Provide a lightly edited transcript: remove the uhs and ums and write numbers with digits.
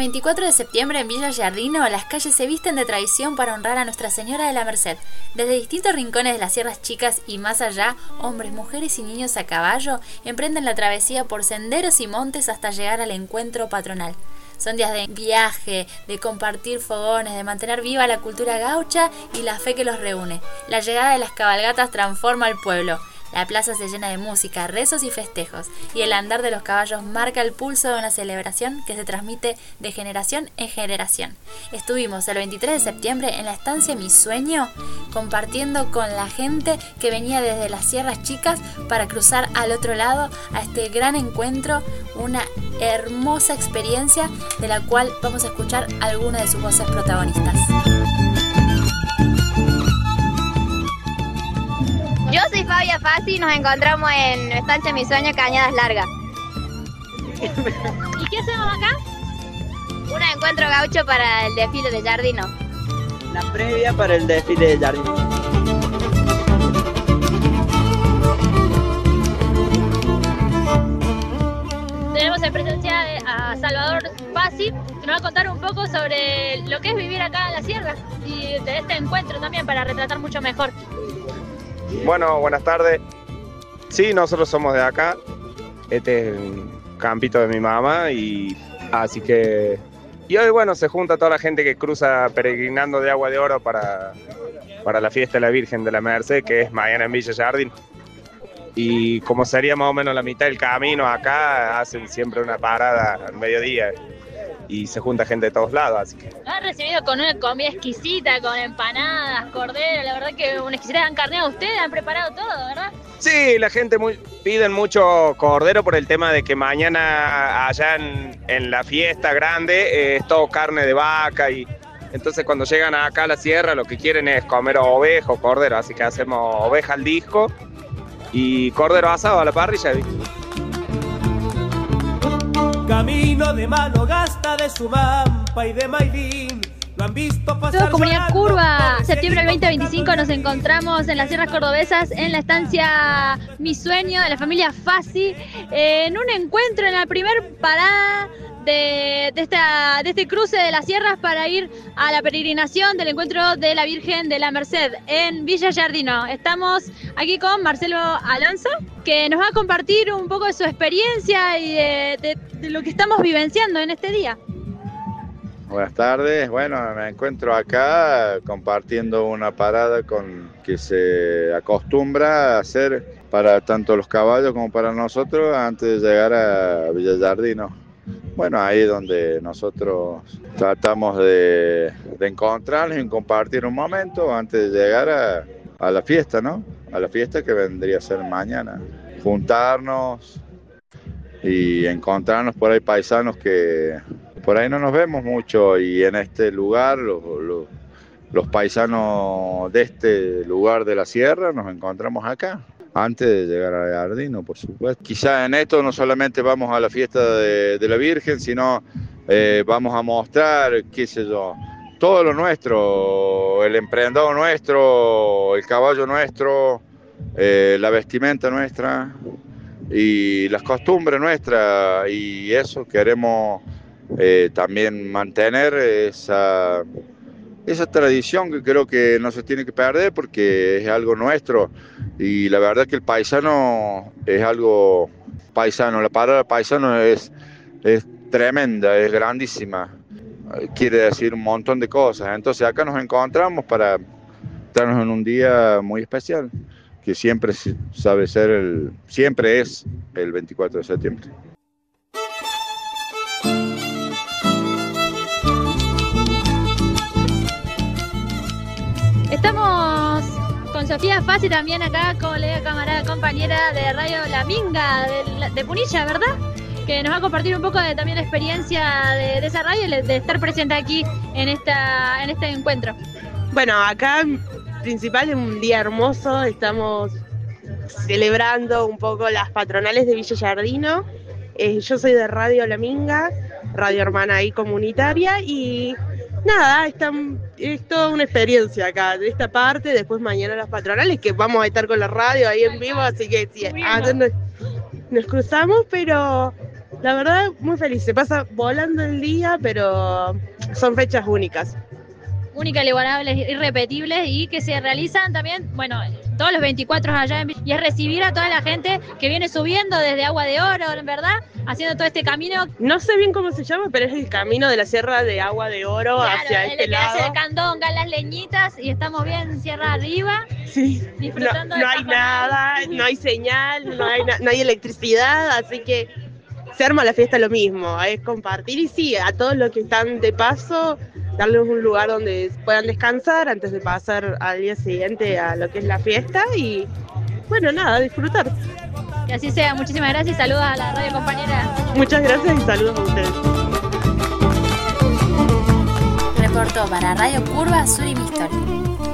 24 de septiembre en Villa Giardino, las calles se visten de tradición para honrar a Nuestra Señora de la Merced. Desde distintos rincones de las Sierras Chicas y más allá, hombres, mujeres y niños a caballo emprenden la travesía por senderos y montes hasta llegar al encuentro patronal. Son días de viaje, de compartir fogones, de mantener viva la cultura gaucha y la fe que los reúne. La llegada de las cabalgatas transforma al pueblo. La plaza se llena de música, rezos y festejos, y el andar de los caballos marca el pulso de una celebración que se transmite de generación en generación. Estuvimos el 23 de septiembre en la estancia Mi Sueño, compartiendo con la gente que venía desde las Sierras Chicas para cruzar al otro lado a este gran encuentro, una hermosa experiencia de la cual vamos a escuchar algunas de sus voces protagonistas. Yo soy Fabia Fassi, nos encontramos en Estancia Mi Sueño, Cañadas Largas. ¿Y qué hacemos acá? Un encuentro gaucho para el desfile de Giardino. La previa para el desfile de Giardino. Tenemos en presencia a Salvador Fassi, que nos va a contar un poco sobre lo que es vivir acá en la sierra y de este encuentro también para retratar mucho mejor. Bueno, buenas tardes. Sí, nosotros somos de acá. Este es el campito de mi mamá y así que... Y hoy, bueno, se junta toda la gente que cruza peregrinando de Agua de Oro para la fiesta de la Virgen de la Merced, que es mañana en Villa Giardino. Y como sería más o menos la mitad del camino acá, hacen siempre una parada al mediodía y se junta gente de todos lados, así que... Nos han recibido con una comida exquisita, con empanadas, cordero, la verdad que una exquisita. Han carneado ustedes, han preparado todo, ¿verdad? Sí, la gente piden mucho cordero por el tema de que mañana allá en la fiesta grande es todo carne de vaca y entonces cuando llegan acá a la sierra lo que quieren es comer oveja o cordero, así que hacemos oveja al disco y cordero asado a la parrilla. Camino de mano gasta de Sumampa y de Mailín. Lo han visto pasar. Todo Comunidad Curva, septiembre del 2025 nos encontramos en las Sierras Cordobesas en la estancia Mi Sueño de la familia Fassi en un encuentro en la primer parada de este cruce de las sierras para ir a la peregrinación del encuentro de la Virgen de la Merced en Villa Giardino. Estamos aquí con Marcelo Alonso, que nos va a compartir un poco de su experiencia y de lo que estamos vivenciando en este día. Buenas tardes, bueno, me encuentro acá compartiendo una parada que se acostumbra a hacer para tanto los caballos como para nosotros antes de llegar a Villa Giardino. Bueno, ahí es donde nosotros tratamos de encontrarnos y compartir un momento antes de llegar a la fiesta, ¿no? A la fiesta que vendría a ser mañana. Juntarnos y encontrarnos por ahí paisanos que por ahí no nos vemos mucho y en este lugar los paisanos de este lugar de la sierra nos encontramos acá. Antes de llegar a Giardino, por supuesto. Quizás en esto no solamente vamos a la fiesta de la Virgen, sino vamos a mostrar, qué sé yo, todo lo nuestro, el emprendedor nuestro, el caballo nuestro, la vestimenta nuestra y las costumbres nuestras, y eso queremos también mantener esa tradición que creo que no se tiene que perder porque es algo nuestro y la verdad que el paisano es algo paisano, la palabra paisano es tremenda, es grandísima, quiere decir un montón de cosas, entonces acá nos encontramos para estarnos en un día muy especial que siempre sabe ser siempre es el 24 de septiembre. Estamos con Sofía Fassi también acá, colega, camarada, compañera de Radio La Minga de Punilla, ¿verdad? Que nos va a compartir un poco de también la experiencia de esa radio y de estar presente aquí en este encuentro. Bueno, acá principal es un día hermoso, estamos celebrando un poco las patronales de Villa Giardino. Yo soy de Radio La Minga, radio hermana ahí comunitaria y... Nada, es toda una experiencia acá, de esta parte, después mañana las patronales, que vamos a estar con la radio ahí en vivo, así que sí, nos cruzamos, pero La verdad, muy feliz. Se pasa volando el día, pero son fechas únicas. Únicas, inigualables, irrepetibles y que se realizan también, bueno, todos los 24 allá en Villa, y es recibir a toda la gente que viene subiendo desde Agua de Oro, ¿verdad? Haciendo todo este camino. No sé bien cómo se llama, pero es el camino de la Sierra de Agua de Oro, claro, hacia este que lado. hace el Candonga, las leñitas, y estamos bien sierra arriba. Sí, disfrutando no hay nada, no hay señal, no hay electricidad, así que se arma la fiesta lo mismo, es compartir y sí, a todos los que están de paso, darles un lugar donde puedan descansar antes de pasar al día siguiente a lo que es la fiesta y bueno, nada, disfrutar. Que así sea, muchísimas gracias y saludos a la radio compañera. Muchas gracias y saludos a ustedes. Reportó para Radio Curva Suri Mistori.